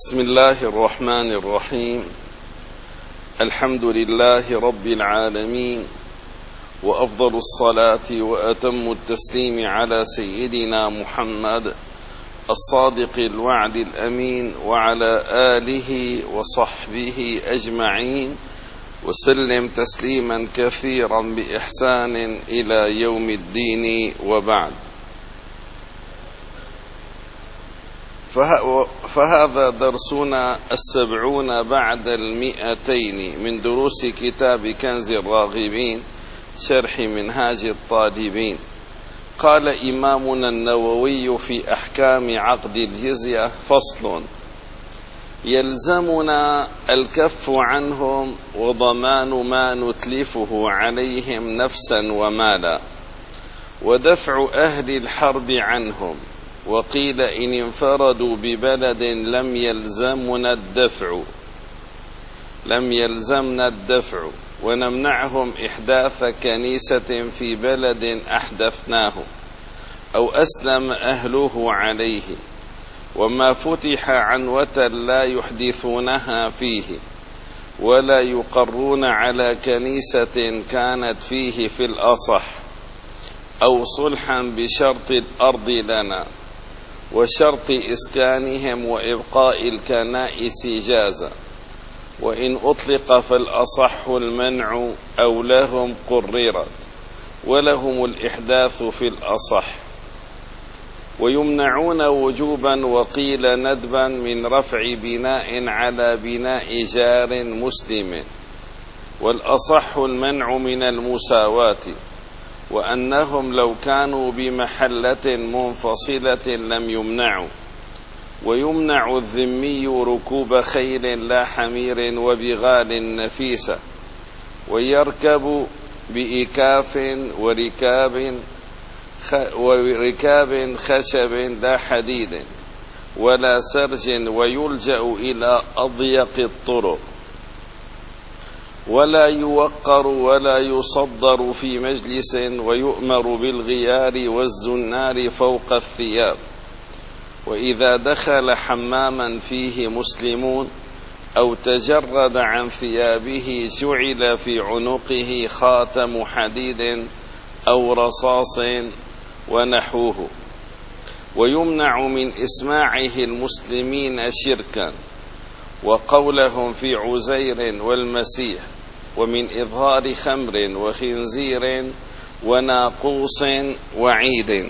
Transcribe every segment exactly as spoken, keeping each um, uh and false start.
بسم الله الرحمن الرحيم. الحمد لله رب العالمين، وأفضل الصلاة وأتم التسليم على سيدنا محمد الصادق الوعد الأمين، وعلى آله وصحبه أجمعين، وسلم تسليما كثيرا بإحسان إلى يوم الدين، وبعد. فهذا درسنا السبعون بعد المئتين من دروس كتاب كنز الراغبين شرح منهاج الطالبين. قال إمامنا النووي في أحكام عقد الجزية: فصل: يلزمنا الكف عنهم وضمان ما نتلفه عليهم نفسا ومالا، ودفع أهل الحرب عنهم. وقيل إن انفردوا ببلد لم يلزمنا الدفع لم يلزمنا الدفع ونمنعهم إحداث كنيسة في بلد أحدثناه أو أسلم أهله عليه، وما فتح عنوة لا يحدثونها فيه، ولا يقرون على كنيسة كانت فيه في الأصح، أو صلحا بشرط الأرض لنا وشرط إسكانهم وإبقاء الكنائس جازا، وإن أطلق فالأصح المنع أو لهم قررت، ولهم الإحداث في الأصح. ويمنعون وجوبا وقيل ندبا من رفع بناء على بناء جار مسلم، والأصح المنع من المساواة، وأنهم لو كانوا بمحلة منفصلة لم يمنعوا. ويمنع الذمي ركوب خيل لا حمير وبغال نفيسة، ويركب بإكاف وركاب وركاب خشب لا حديد ولا سرج، ويلجأ إلى أضيق الطرق، ولا يوقر ولا يصدر في مجلس، ويؤمر بالغيار والزنار فوق الثياب. وإذا دخل حماما فيه مسلمون أو تجرد عن ثيابه جعل في عنقه خاتم حديد أو رصاص ونحوه. ويمنع من إسماعه المسلمين شركا وقولهم في عزير والمسيح، ومن إظهار خمر وخنزير وناقوس وعيد.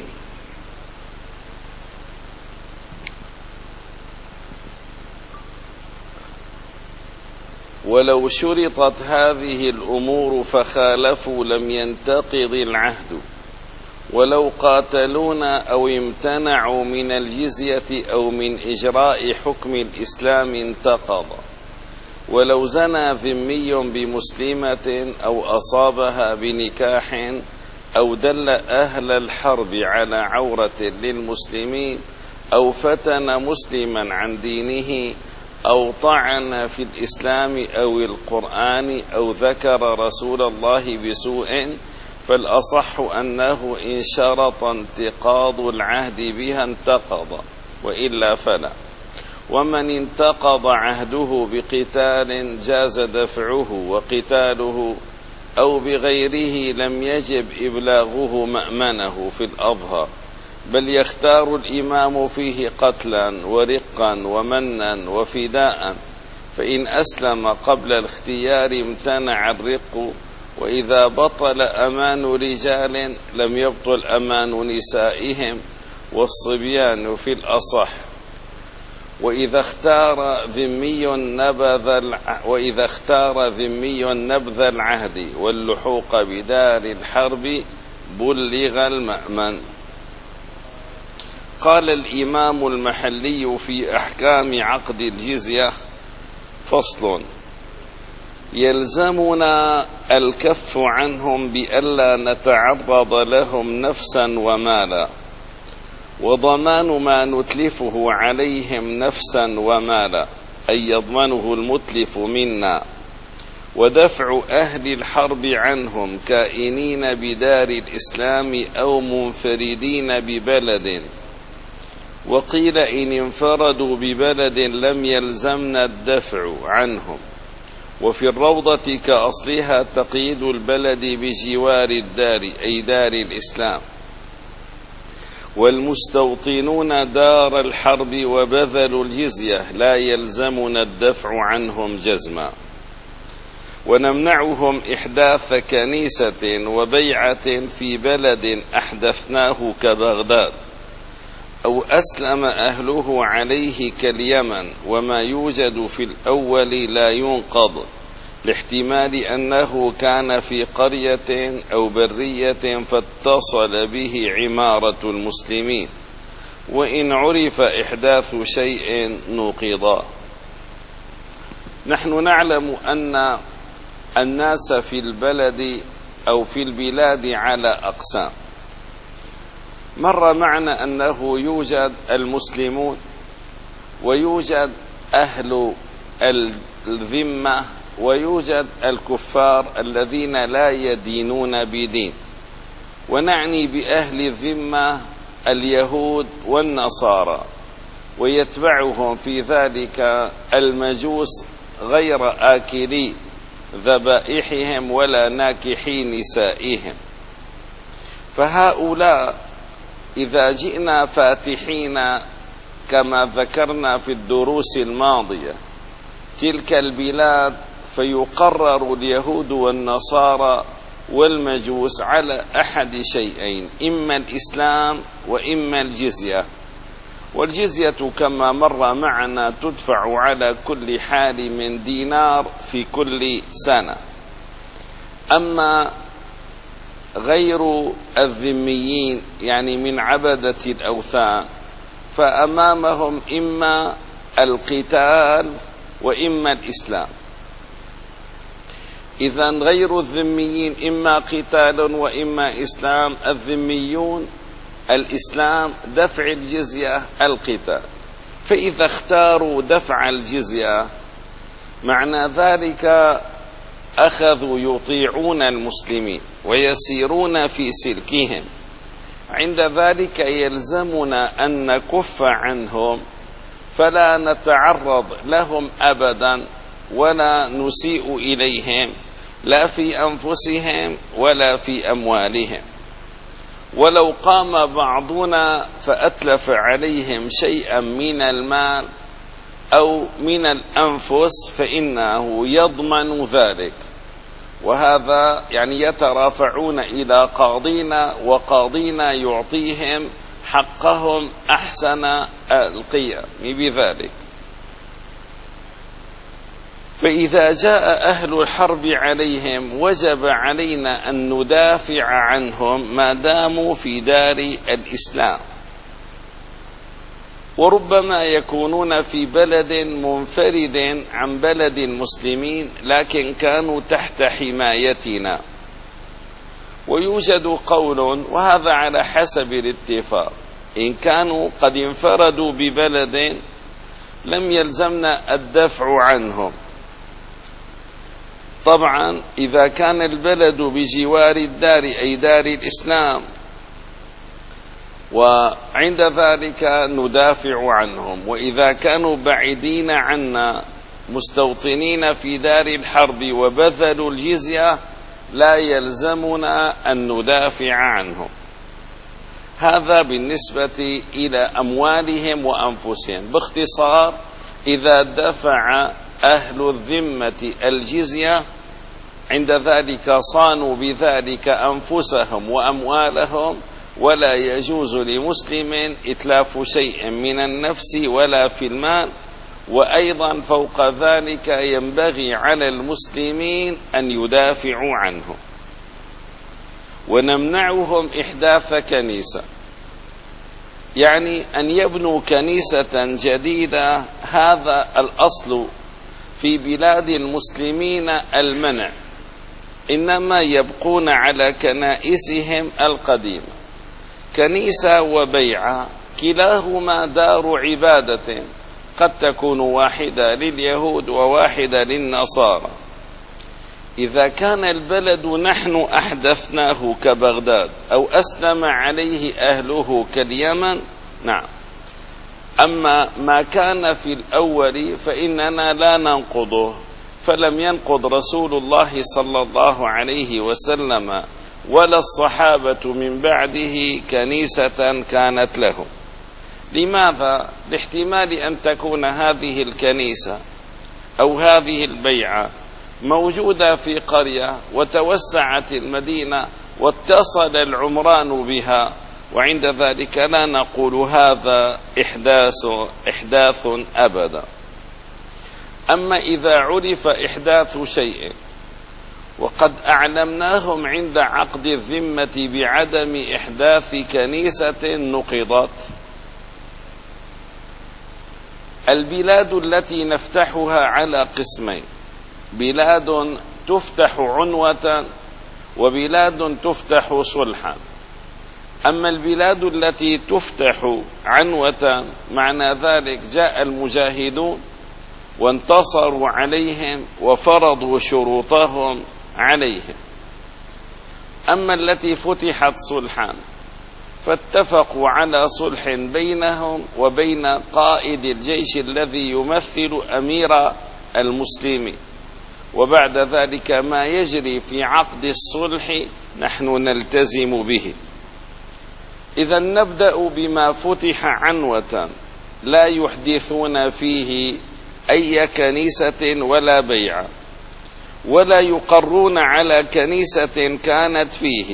ولو شرطت هذه الأمور فخالفوا لم ينتقض العهد، ولو قاتلونا أو امتنعوا من الجزية أو من إجراء حكم الإسلام انتقض. ولو زنى ذمي بمسلمة أو أصابها بنكاح أو دل أهل الحرب على عورة للمسلمين أو فتن مسلما عن دينه أو طعن في الإسلام أو القرآن أو ذكر رسول الله بسوء، فالأصح أنه إن شرط انتقاض العهد بها انتقض، وإلا فلا. ومن انتقض عهده بقتال جاز دفعه وقتاله، أو بغيره لم يجب إبلاغه مأمنه في الأظهر، بل يختار الإمام فيه قتلا ورقا ومنا وفداء، فإن أسلم قبل الاختيار امتنع الرق. وإذا بطل أمان رجال لم يبطل أمان نسائهم والصبيان في الأصح. وإذا اختار ذمي نبذ وإذا اختار ذمي نبذ العهد واللحوق بدار الحرب بلغ المأمن. قال الإمام المحلي في أحكام عقد الجزية: فصل: يلزمنا الكف عنهم بألا نتعرض لهم نفسا ومالا، وضمان ما نتلفه عليهم نفسا ومالا، أي يضمنه المتلف منا، ودفع أهل الحرب عنهم كائنين بدار الإسلام أو منفردين ببلد، وقيل إن انفردوا ببلد لم يلزمنا الدفع عنهم، وفي الروضة كأصلها تقييد البلد بجوار الدار أي دار الإسلام، والمستوطنون دار الحرب وبذلوا الجزية لا يلزمنا الدفع عنهم جزما. ونمنعهم إحداث كنيسة وبيعة في بلد أحدثناه كبغداد أو أسلم أهله عليه كاليمن، وما يوجد في الأول لا ينقض لاحتمال أنه كان في قرية أو برية فاتصل به عمارة المسلمين، وإن عرف إحداث شيء نقضا. نحن نعلم أن الناس في البلد أو في البلاد على أقسام. مر معنا أنه يوجد المسلمون ويوجد أهل الذمة ويوجد الكفار الذين لا يدينون بدين، ونعني بأهل الذمة اليهود والنصارى، ويتبعهم في ذلك المجوس غير آكلي ذبائحهم ولا ناكحي نسائهم. فهؤلاء إذا جئنا فاتحين كما ذكرنا في الدروس الماضية تلك البلاد، فيقرر اليهود والنصارى والمجوس على أحد شيئين، إما الإسلام وإما الجزية. والجزية كما مر معنا تدفع على كل حال من دينار في كل سنة. أما غير الذميين يعني من عبدة الأوثان فأمامهم إما القتال وإما الإسلام. إذن غير الذميين إما قتال وإما إسلام، الذميون الإسلام، دفع الجزية القتال. فإذا اختاروا دفع الجزية معنى ذلك أخذوا يطيعون المسلمين ويسيرون في سلكهم، عند ذلك يلزمنا أن نكف عنهم فلا نتعرض لهم أبدا ولا نسيء إليهم لا في أنفسهم ولا في أموالهم. ولو قام بعضنا فأتلف عليهم شيئا من المال أو من الأنفس فإنه يضمن ذلك، وهذا يعني يترافعون إلى قاضينا وقاضينا يعطيهم حقهم أحسن القيام بذلك. فإذا جاء أهل الحرب عليهم وجب علينا أن ندافع عنهم ما داموا في دار الإسلام، وربما يكونون في بلد منفرد عن بلد المسلمين لكن كانوا تحت حمايتنا. ويوجد قول وهذا على حسب الاتفاق، إن كانوا قد انفردوا ببلد لم يلزمنا الدفع عنهم. طبعا إذا كان البلد بجوار الدار أي دار الإسلام وعند ذلك ندافع عنهم، وإذا كانوا بعيدين عنا مستوطنين في دار الحرب وبذلوا الجزية لا يلزمنا أن ندافع عنهم. هذا بالنسبة إلى أموالهم وأنفسهم. باختصار، إذا دفع أهل الذمة الجزية عند ذلك صانوا بذلك أنفسهم وأموالهم، ولا يجوز لمسلم إتلاف شيء من النفس ولا في المال. وأيضا فوق ذلك ينبغي على المسلمين أن يدافعوا عنه. ونمنعهم إحداث كنيسة، يعني أن يبنوا كنيسة جديدة. هذا الأصل في بلاد المسلمين المنع، إنما يبقون على كنائسهم القديمة. كنيسة وبيعة كلاهما دار عبادة، قد تكون واحدة لليهود وواحدة للنصارى. إذا كان البلد نحن أحدثناه كبغداد أو أسلم عليه أهله كاليمن، نعم، أما ما كان في الأول فإننا لا ننقضه، فلم ينقض رسول الله صلى الله عليه وسلم ولا الصحابة من بعده كنيسة كانت لهم. لماذا؟ لاحتمال أن تكون هذه الكنيسة أو هذه البيعة موجودة في قرية وتوسعت المدينة واتصل العمران بها، وعند ذلك لا نقول هذا إحداث إحداث أبدا. أما إذا عرف إحداث شيء وقد أعلمناهم عند عقد الذمة بعدم إحداث كنيسة نقضت، البلاد التي نفتحها على قسمين: بلاد تفتح عنوة وبلاد تفتح صلحا. أما البلاد التي تفتح عنوة معنى ذلك جاء المجاهدون وانتصروا عليهم وفرضوا شروطهم عليهم. أما التي فتحت صلحا فاتفقوا على صلح بينهم وبين قائد الجيش الذي يمثل أمير المسلمين، وبعد ذلك ما يجري في عقد الصلح نحن نلتزم به. إذا نبدأ بما فتح عنوة لا يحدثون فيه أي كنيسة ولا بيعة، ولا يقرون على كنيسة كانت فيه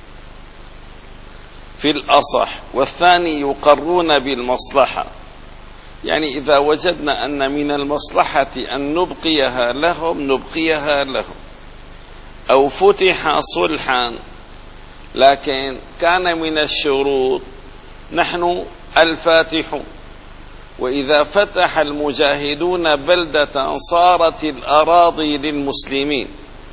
في الأصح، والثاني يقرون بالمصلحة. يعني إذا وجدنا أن من المصلحة أن نبقيها لهم نبقيها لهم، أو فتح صلحا لكن كان من الشروط نحن الفاتحون، وإذا فتح المجاهدون بلدة صارت الأراضي للمسلمين،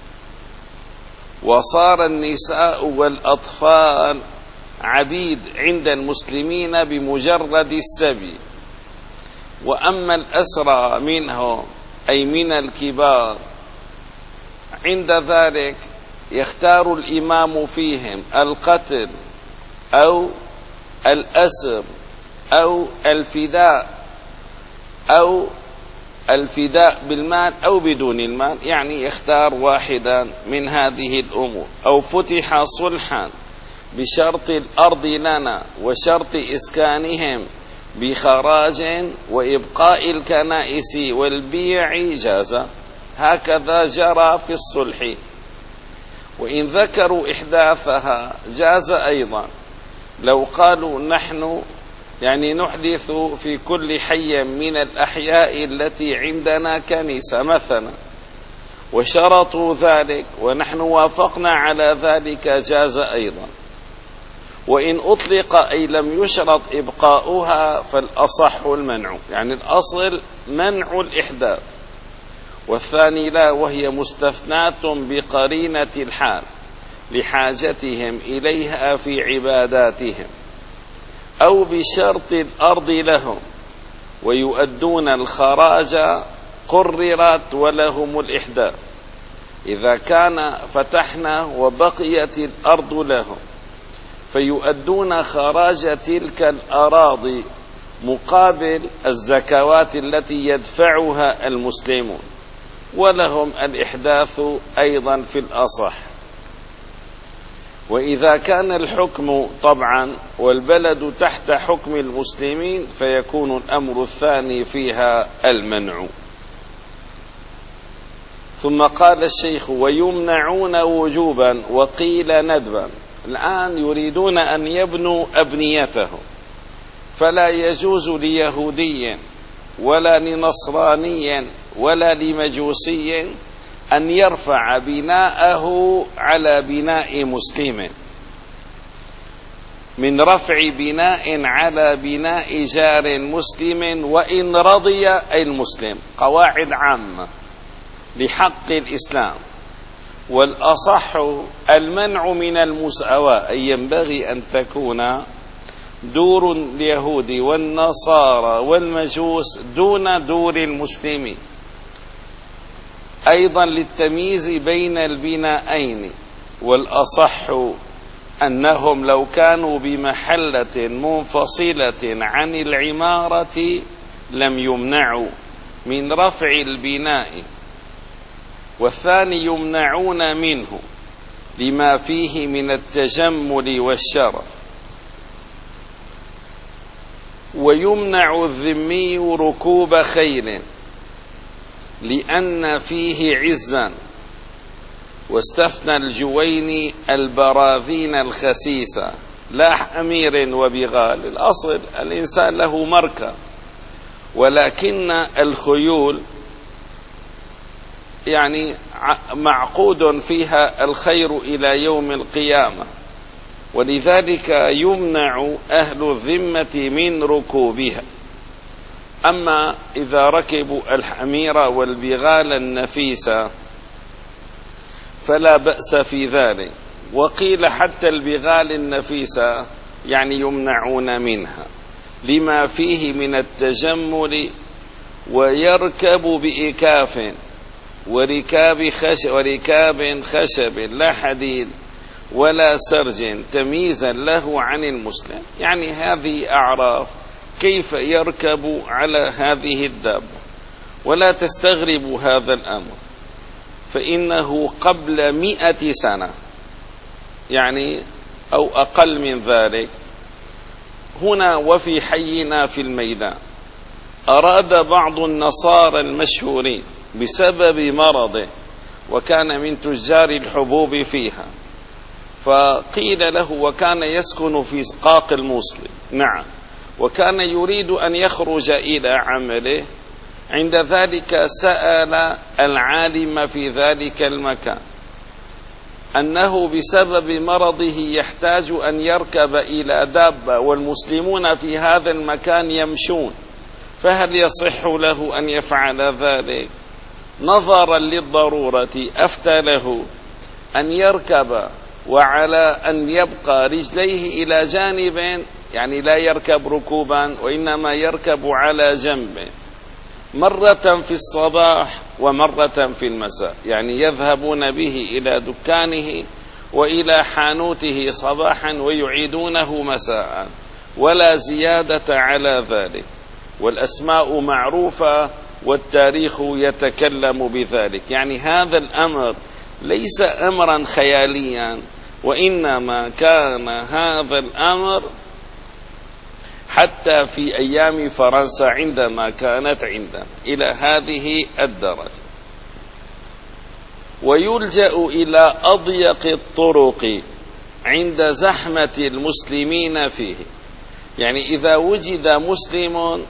وصار النساء والأطفال عبيد عند المسلمين بمجرد السبي. وأما الأسرى منهم أي من الكبار عند ذلك يختار الإمام فيهم القتل أو الأسر أو الفداء أو الفداء بالمال أو بدون المال، يعني يختار واحدا من هذه الأمور. أو فتح صلحا بشرط الأرض لنا وشرط إسكانهم بخراج وإبقاء الكنائس والبيع جاز، هكذا جرى في الصلح. وإن ذكروا إحداثها جاز أيضا، لو قالوا نحن يعني نحدث في كل حي من الأحياء التي عندنا كنيسة مثلا، وشرطوا ذلك ونحن وافقنا على ذلك جاز أيضا. وإن أطلق أي لم يشرط إبقاؤها فالأصح المنع، يعني الأصل منع الإحداث، والثاني لا، وهي مستثناة بقرينة الحال لحاجتهم إليها في عباداتهم، أو بشرط الأرض لهم ويؤدون الخراج قررت ولهم الإحداث. إذا كان فتحنا وبقيت الأرض لهم فيؤدون خراج تلك الأراضي مقابل الزكوات التي يدفعها المسلمون، ولهم الإحداث أيضا في الأصح. وإذا كان الحكم طبعا والبلد تحت حكم المسلمين فيكون الأمر الثاني فيها المنع. ثم قال الشيخ: ويمنعون وجوبا وقيل ندبا. الآن يريدون أن يبنوا أبنيتهم، فلا يجوز ليهودي ولا لنصراني ولا لمجوسي أن يرفع بناءه على بناء مسلم، من رفع بناء على بناء جار مسلم وإن رضي المسلم. قواعد عامة لحق الإسلام. والأصح المنع من المساواة، أي ينبغي أن تكون دور اليهود والنصارى والمجوس دون دور المسلمين، أيضا للتمييز بين البنائين. والأصح أنهم لو كانوا بمحلة منفصلة عن العمارة لم يمنعوا من رفع البناء، والثاني يمنعون منه لما فيه من التجمل والشرف. ويمنع الذمي ركوب خيل لأن فيه عزا، واستثنى الجويني البراذين الخسيسة لا حمير وبغال. الأصل الإنسان له مركب، ولكن الخيول يعني معقود فيها الخير إلى يوم القيامة، ولذلك يمنع أهل الذمة من ركوبها. أما إذا ركبوا الحمير والبغال النفيسة فلا بأس في ذلك. وقيل حتى البغال النفيسة يعني يمنعون منها لما فيه من التجمل. ويركب بإكاف وركاب خشب وركاب خشب لا حديد ولا سرج تمييزا له عن المسلم. يعني هذه أعراف كيف يركب على هذه الدابة. ولا تستغربوا هذا الأمر، فإنه قبل مئة سنة يعني أو أقل من ذلك هنا وفي حينا في الميدان أراد بعض النصارى المشهورين بسبب مرضه، وكان من تجار الحبوب فيها، فقيل له، وكان يسكن في سقاق الموصل، نعم، وكان يريد أن يخرج إلى عمله. عند ذلك سأل العالم في ذلك المكان أنه بسبب مرضه يحتاج أن يركب إلى دابة، والمسلمون في هذا المكان يمشون، فهل يصح له أن يفعل ذلك؟ نظرا للضرورة أفتى له أن يركب وعلى أن يبقى رجليه إلى جانب، يعني لا يركب ركوبا وإنما يركب على جنب، مرة في الصباح ومرة في المساء، يعني يذهبون به إلى دكانه وإلى حانوته صباحا ويعيدونه مساء، ولا زيادة على ذلك. والأسماء معروفة والتاريخ يتكلم بذلك. يعني هذا الأمر ليس أمرا خياليا، وإنما كان هذا الأمر حتى في أيام فرنسا عندما كانت عندنا إلى هذه الدرجة. ويلجأ إلى أضيق الطرق عند زحمة المسلمين فيه. يعني إذا وجد مسلم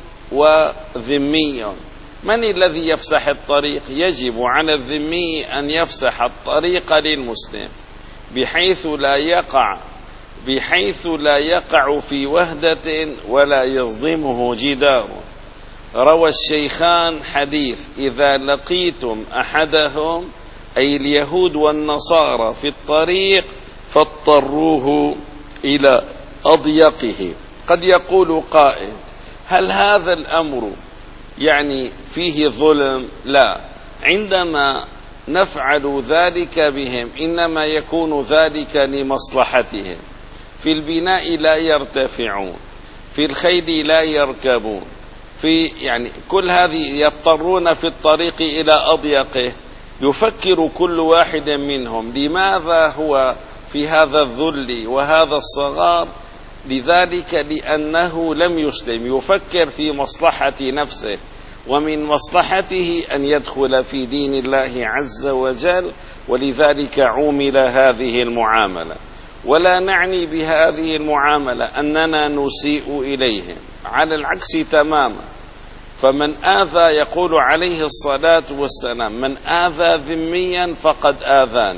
وذمي، من الذي يفسح الطريق؟ يجب على الذمي أن يفسح الطريق للمسلم بحيث لا يقع بحيث لا يقع في وهدة ولا يصدمه جدار. روى الشيخان حديث: إذا لقيتم أحدهم، أي اليهود والنصارى، في الطريق فاضطروه إلى أضيقه. قد يقول قائل: هل هذا الأمر يعني فيه ظلم؟ لا، عندما نفعل ذلك بهم إنما يكون ذلك لمصلحتهم. في البناء لا يرتفعون، في الخيل لا يركبون، في يعني كل هذه يضطرون في الطريق إلى أضيقه. يفكر كل واحد منهم لماذا هو في هذا الذل وهذا الصغار؟ لذلك لأنه لم يسلم، يفكر في مصلحة نفسه، ومن مصلحته أن يدخل في دين الله عز وجل، ولذلك عومل هذه المعاملة. ولا نعني بهذه المعاملة أننا نسيء إليهم، على العكس تماما. فمن آذى، يقول عليه الصلاة والسلام: من آذى ذميا فقد آذاني.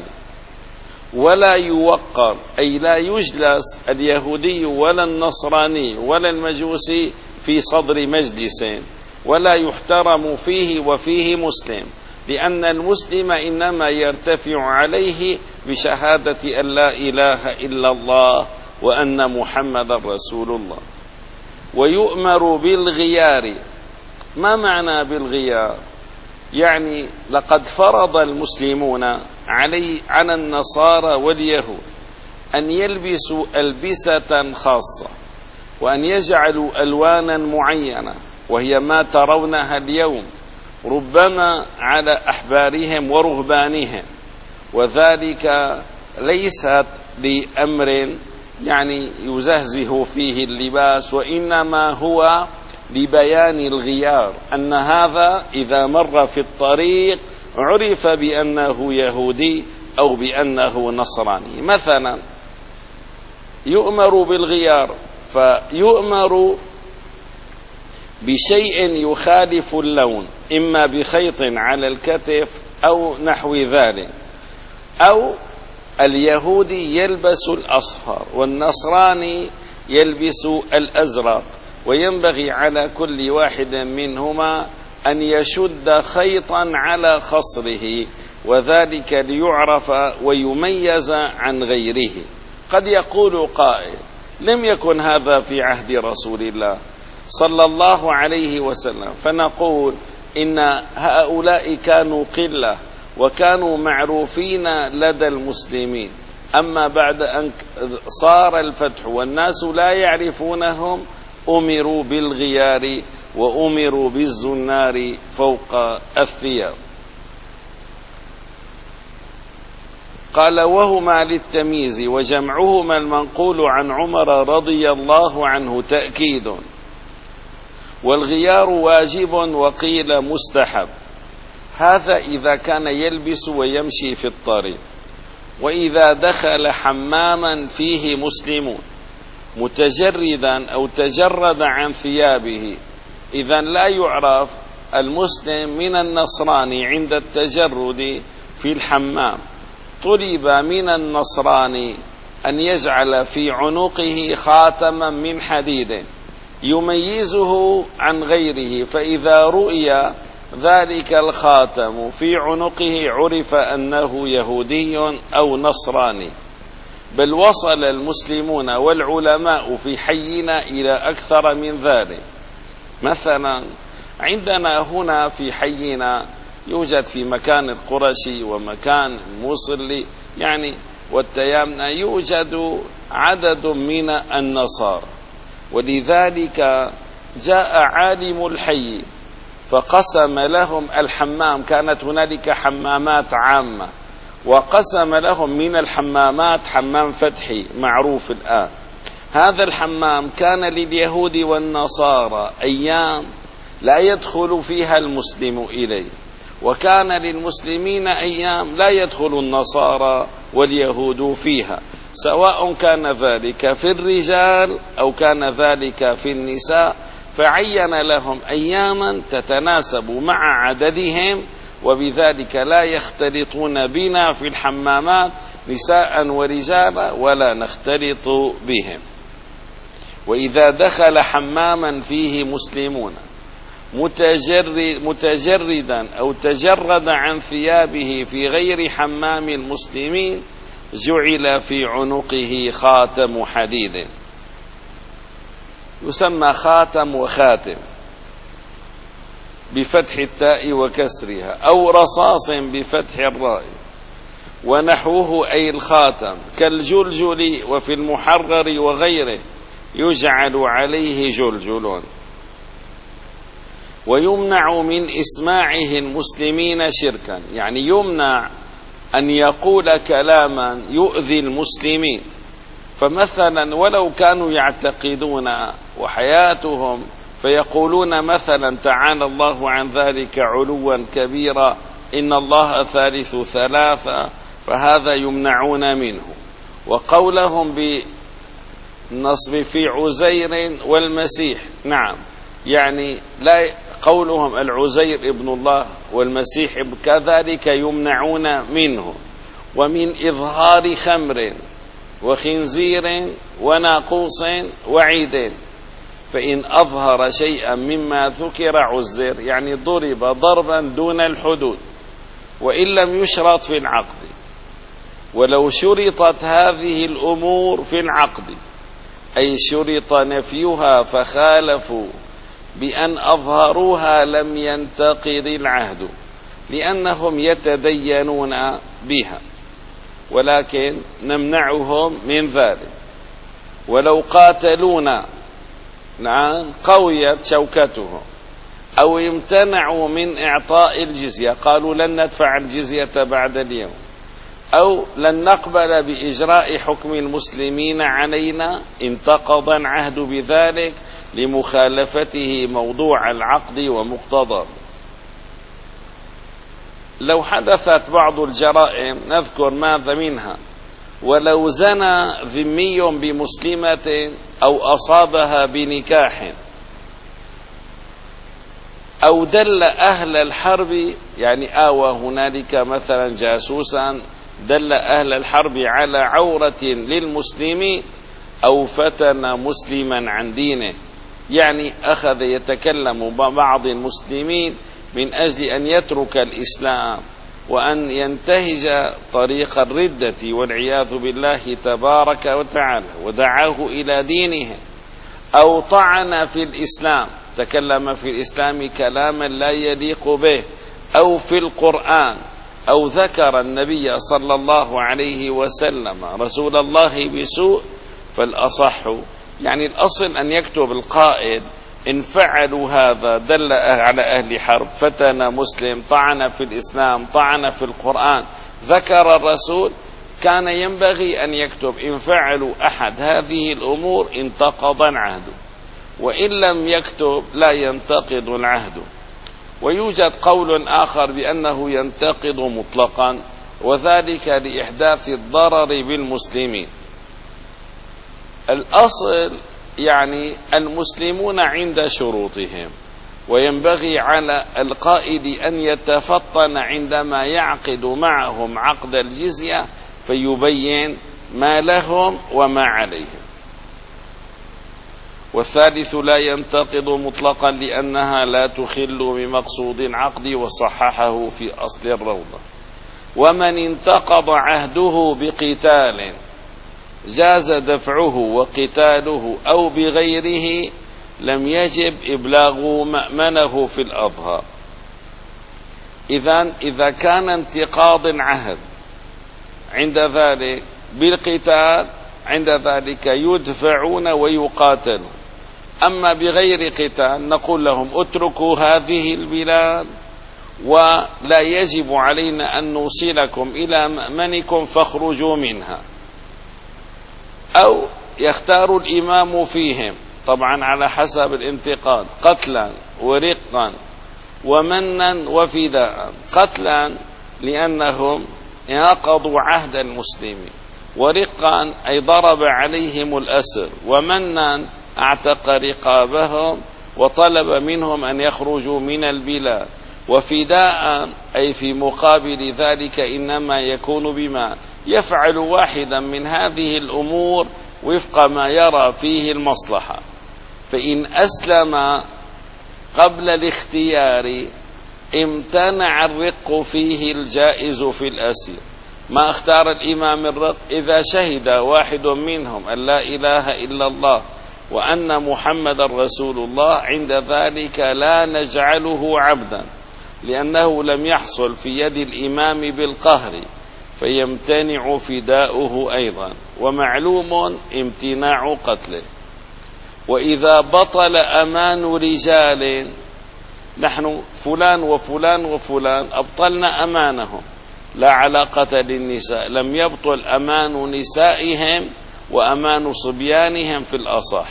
ولا يوقر، أي لا يجلس اليهودي ولا النصراني ولا المجوسي في صدر مجلس، ولا يحترم فيه وفيه مسلم، لأن المسلم إنما يرتفع عليه بشهادة أن لا إله إلا الله وأن محمد رسول الله. ويؤمر بالغيار. ما معنى بالغيار؟ يعني لقد فرض المسلمون علي على النصارى واليهود أن يلبسوا ألبسة خاصة وأن يجعلوا ألوانا معينة وهي ما ترونها اليوم ربما على أحبارهم ورهبانهم، وذلك ليست لأمر يعني يزهزه فيه اللباس، وإنما هو لبيان الغيار، أن هذا إذا مر في الطريق عرف بأنه يهودي أو بأنه نصراني. مثلا يؤمر بالغيار فيؤمر بشيء يخالف اللون، إما بخيط على الكتف أو نحو ذلك، أو اليهودي يلبس الأصفر والنصراني يلبس الأزرق، وينبغي على كل واحد منهما أن يشد خيطا على خصره، وذلك ليعرف ويميز عن غيره. قد يقول قائل: لم يكن هذا في عهد رسول الله صلى الله عليه وسلم، فنقول إن هؤلاء كانوا قلة وكانوا معروفين لدى المسلمين، أما بعد أن صار الفتح والناس لا يعرفونهم أمروا بالغيار وأمروا بالزنار فوق الثياب. قال: وهما للتمييز، وجمعهما المنقول عن عمر رضي الله عنه تأكيد، والغيار واجب وقيل مستحب. هذا إذا كان يلبس ويمشي في الطريق. وإذا دخل حماما فيه مسلمون متجردا أو تجرد عن ثيابه، إذن لا يعرف المسلم من النصراني عند التجرد في الحمام. طلب من النصراني أن يجعل في عنقه خاتما من حديد يميزه عن غيره، فإذا رؤي ذلك الخاتم في عنقه عرف أنه يهودي أو نصراني. بل وصل المسلمون والعلماء في حينا إلى أكثر من ذلك. مثلا عندنا هنا في حينا يوجد في مكان القرشي ومكان الموصلي يعني والتيامنة يوجد عدد من النصارى، ولذلك جاء عالم الحي فقسم لهم الحمام. كانت هنالك حمامات عامة، وقسم لهم من الحمامات حمام فتحي معروف الآن. هذا الحمام كان لليهود والنصارى أيام لا يدخل فيها المسلم إليه، وكان للمسلمين أيام لا يدخل النصارى واليهود فيها، سواء كان ذلك في الرجال أو كان ذلك في النساء، فعين لهم أياما تتناسب مع عددهم، وبذلك لا يختلطون بنا في الحمامات نساء ورجالا ولا نختلط بهم. وإذا دخل حماما فيه مسلمون متجرد متجردا أو تجرد عن ثيابه في غير حمام المسلمين جعل في عنقه خاتم حديد، يسمى خاتم وخاتم بفتح التاء وكسرها، أو رصاص بفتح الراء، ونحوه أي الخاتم كالجلجل، وفي المحرر وغيره يجعل عليه جلجل. ويمنع من إسماعه المسلمين شركا، يعني يمنع أن يقول كلاما يؤذي المسلمين. فمثلا ولو كانوا يعتقدون وحياتهم فيقولون مثلا تعالى الله عن ذلك علوا كبيرا، إن الله ثالث ثلاثة، فهذا يمنعون منه. وقولهم بالنصب في عزير والمسيح، نعم، يعني لا قولهم العزير ابن الله والمسيح كذلك يمنعون منه. ومن إظهار خمر وخنزير وناقوس وعيد، فإن أظهر شيئا مما ذكر عزر، يعني ضرب ضربا دون الحدود، وإن لم يشرط في العقد. ولو شرطت هذه الأمور في العقد، أي شرط نفيها فخالفوا بأن أظهروها، لم ينتقض العهد، لأنهم يتدينون بها. ولكن نمنعهم من ذلك. ولو قاتلونا نعم قويت شوكتهم، أو امتنعوا من إعطاء الجزية، قالوا لن ندفع الجزية بعد اليوم، أو لن نقبل بإجراء حكم المسلمين علينا، انتقض العهد بذلك لمخالفته موضوع العقد ومقتضاه. لو حدثت بعض الجرائم نذكر ماذا منها: ولو زنى ذمي بمسلمة أو أصابها بنكاح، أو دل أهل الحرب، يعني آوى هنالك مثلا جاسوسا دل أهل الحرب على عورة للمسلمين، أو فتن مسلما عن دينه، يعني أخذ يتكلم بعض المسلمين من أجل أن يترك الإسلام وأن ينتهج طريق الردة والعياذ بالله تبارك وتعالى، ودعاه إلى دينه، أو طعن في الإسلام، تكلم في الإسلام كلاما لا يليق به، أو في القرآن، أو ذكر النبي صلى الله عليه وسلم رسول الله بسوء، فالأصح يعني الأصل أن يكتب القائد: إن فعلوا هذا دل على أهل حرب، فتن مسلم، طعن في الإسلام، طعن في القرآن، ذكر الرسول، كان ينبغي أن يكتب: إن فعلوا أحد هذه الأمور انتقض العهد. وإن لم يكتب لا ينتقض العهد. ويوجد قول آخر بأنه ينتقض مطلقا، وذلك لإحداث الضرر بالمسلمين. الأصل يعني المسلمون عند شروطهم، وينبغي على القائد أن يتفطن عندما يعقد معهم عقد الجزية فيبين ما لهم وما عليهم. والثالث لا ينتقض مطلقا لأنها لا تخل بمقصود العقد، وصححه في أصل الروضة. ومن انتقض عهده بقتال جاز دفعه وقتاله أو بغيره لم يجب إبلاغ مأمنه في الأظهار. إذن إذا كان انتقاض عهد عند ذلك بالقتال، عند ذلك يدفعون ويقاتلون. أما بغير قتال نقول لهم: اتركوا هذه البلاد ولا يجب علينا أن نوصلكم إلى مأمنكم فاخرجوا منها. أو يختار الإمام فيهم، طبعا على حسب الانتقاد، قتلا ورقا ومنا وفداء. قتلا لأنهم ناقضوا عهد المسلمين، ورقا أي ضرب عليهم الأسر، ومنا اعتق رقابهم وطلب منهم أن يخرجوا من البلاد، وفداء أي في مقابل ذلك إنما يكون بما يفعل واحدا من هذه الأمور وفق ما يرى فيه المصلحة. فإن أسلم قبل الاختيار امتنع الرق فيه الجائز في الأسير. ما اختار الإمام الرق إذا شهد واحد منهم أن لا إله إلا الله وأن محمد رسول الله، عند ذلك لا نجعله عبدا، لأنه لم يحصل في يد الإمام بالقهر، فيمتنع فداؤه أيضا، ومعلوم امتناع قتله. وإذا بطل أمان رجال، نحن فلان وفلان وفلان أبطلنا أمانهم، لا علاقة للنساء، لم يبطل أمان نسائهم وأمان صبيانهم في الأصح.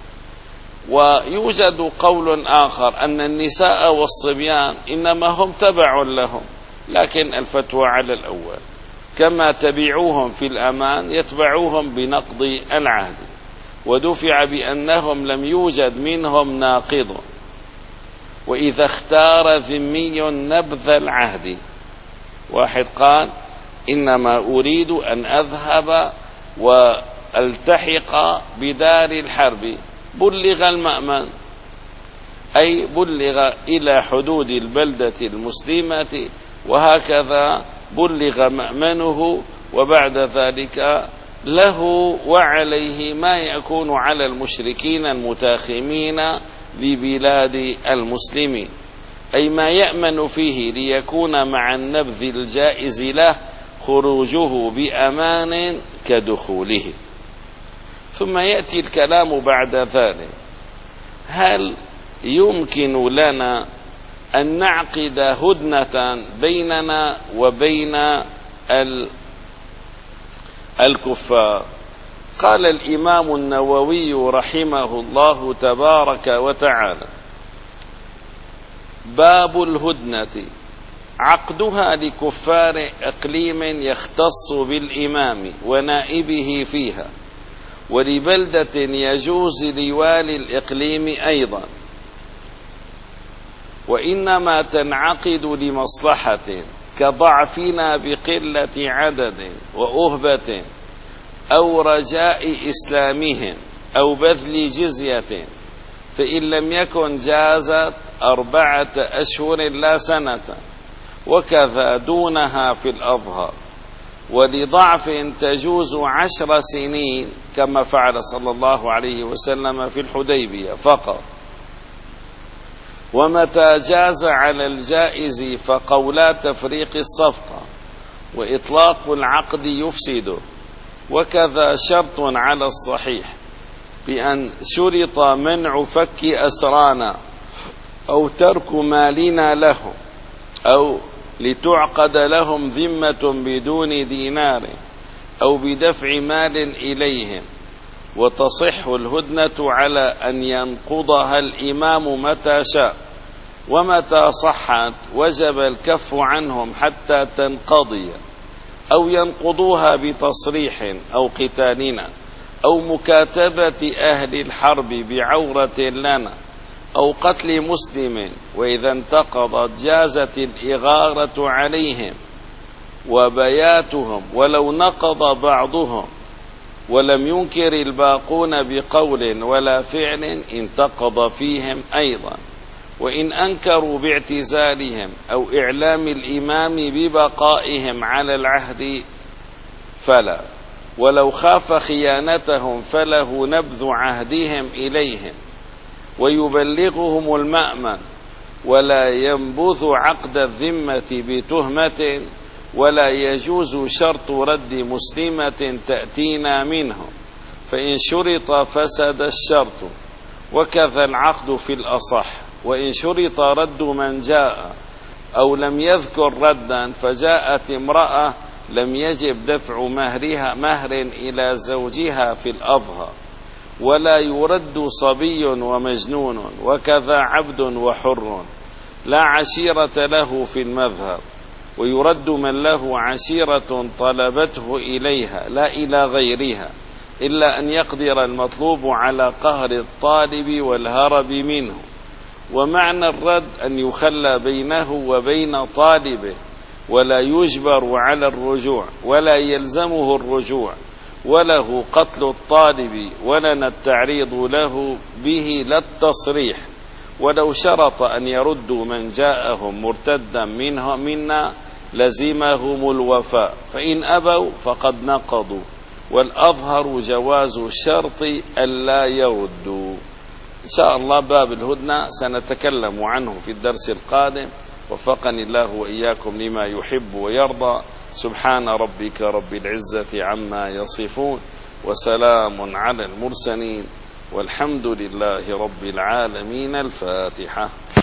ويوجد قول آخر أن النساء والصبيان إنما هم تبع لهم، لكن الفتوى على الأول، كما تبعوهم في الأمان يتبعوهم بنقض العهد، ودفع بأنهم لم يوجد منهم ناقض. وإذا اختار ذمي نبذ العهد، واحد قال: إنما أريد أن أذهب والتحق بدار الحرب، بلغ المأمن، أي بلغ إلى حدود البلدة المسلمة، وهكذا بلغ مأمنه، وبعد ذلك له وعليه ما يكون على المشركين المتاخمين ببلاد المسلمين، أي ما يأمن فيه ليكون مع النبذ الجائز له خروجه بأمان كدخوله. ثم يأتي الكلام بعد ذلك: هل يمكن لنا أن نعقد هدنة بيننا وبين الكفار؟ قال الإمام النووي رحمه الله تبارك وتعالى: باب الهدنة عقدها لكفار إقليم يختص بالإمام ونائبه فيها، ولبلدة يجوز لوالي الإقليم أيضا، وإنما تنعقد لمصلحة كضعفنا بقلة عدد وأهبة أو رجاء إسلامهم أو بذل جزية، فإن لم يكن جازت أربعة أشهر لا سنة، وكذا دونها في الأظهر، ولضعف تجوز عشر سنين كما فعل صلى الله عليه وسلم في الحديبية فقط. ومتى جاز على الجائز فقولا تفريق الصفقة وإطلاق العقد يفسده، وكذا شرط على الصحيح بأن شرط منع فك أسرانا أو ترك مالنا لهم، أو لتعقد لهم ذمة بدون دينار، أو بدفع مال إليهم، وتصح الهدنة على أن ينقضها الإمام متى شاء، ومتى صحت وجب الكف عنهم حتى تنقضي، أو ينقضوها بتصريح أو قتالنا، أو مكاتبة أهل الحرب بعورة لنا، أو قتل مسلم، وإذا انتقضت جازت الإغارة عليهم وبياتهم، ولو نقض بعضهم ولم ينكر الباقون بقول ولا فعل انتقض فيهم أيضا، وإن أنكروا باعتزالهم أو إعلام الإمام ببقائهم على العهد فلا، ولو خاف خيانتهم فله نبذ عهدهم إليهم ويبلغهم المأمن، ولا ينبذ عقد الذمة بتهمة، ولا يجوز شرط رد مسلمة تأتينا منه، فإن شرط فسد الشرط، وكذا العقد في الأصح. وإن شرط رد من جاء أو لم يذكر ردا فجاءت امرأة لم يجب دفع مهرها مهر إلى زوجها في الأظهر، ولا يرد صبي ومجنون، وكذا عبد وحر لا عشيرة له في المذهب، ويرد من له عشيرة طلبته إليها لا إلى غيرها، إلا أن يقدر المطلوب على قهر الطالب والهرب منه. ومعنى الرد أن يخلى بينه وبين طالبه، ولا يجبر على الرجوع، ولا يلزمه الرجوع، وله قتل الطالب، ولنا التعريض له به لا التصريح. ولو شرط أن يردوا من جاءهم مرتدا منه منا لزمهم الوفاء، فإن أبوا فقد نقضوا، والأظهر جواز الشرط ألا يردوا. إن شاء الله باب الهدنة سنتكلم عنه في الدرس القادم، وفقني الله وإياكم لما يحب ويرضى. سبحان ربك رب العزة عما يصفون، وسلام على المرسلين، والحمد لله رب العالمين. الفاتحة.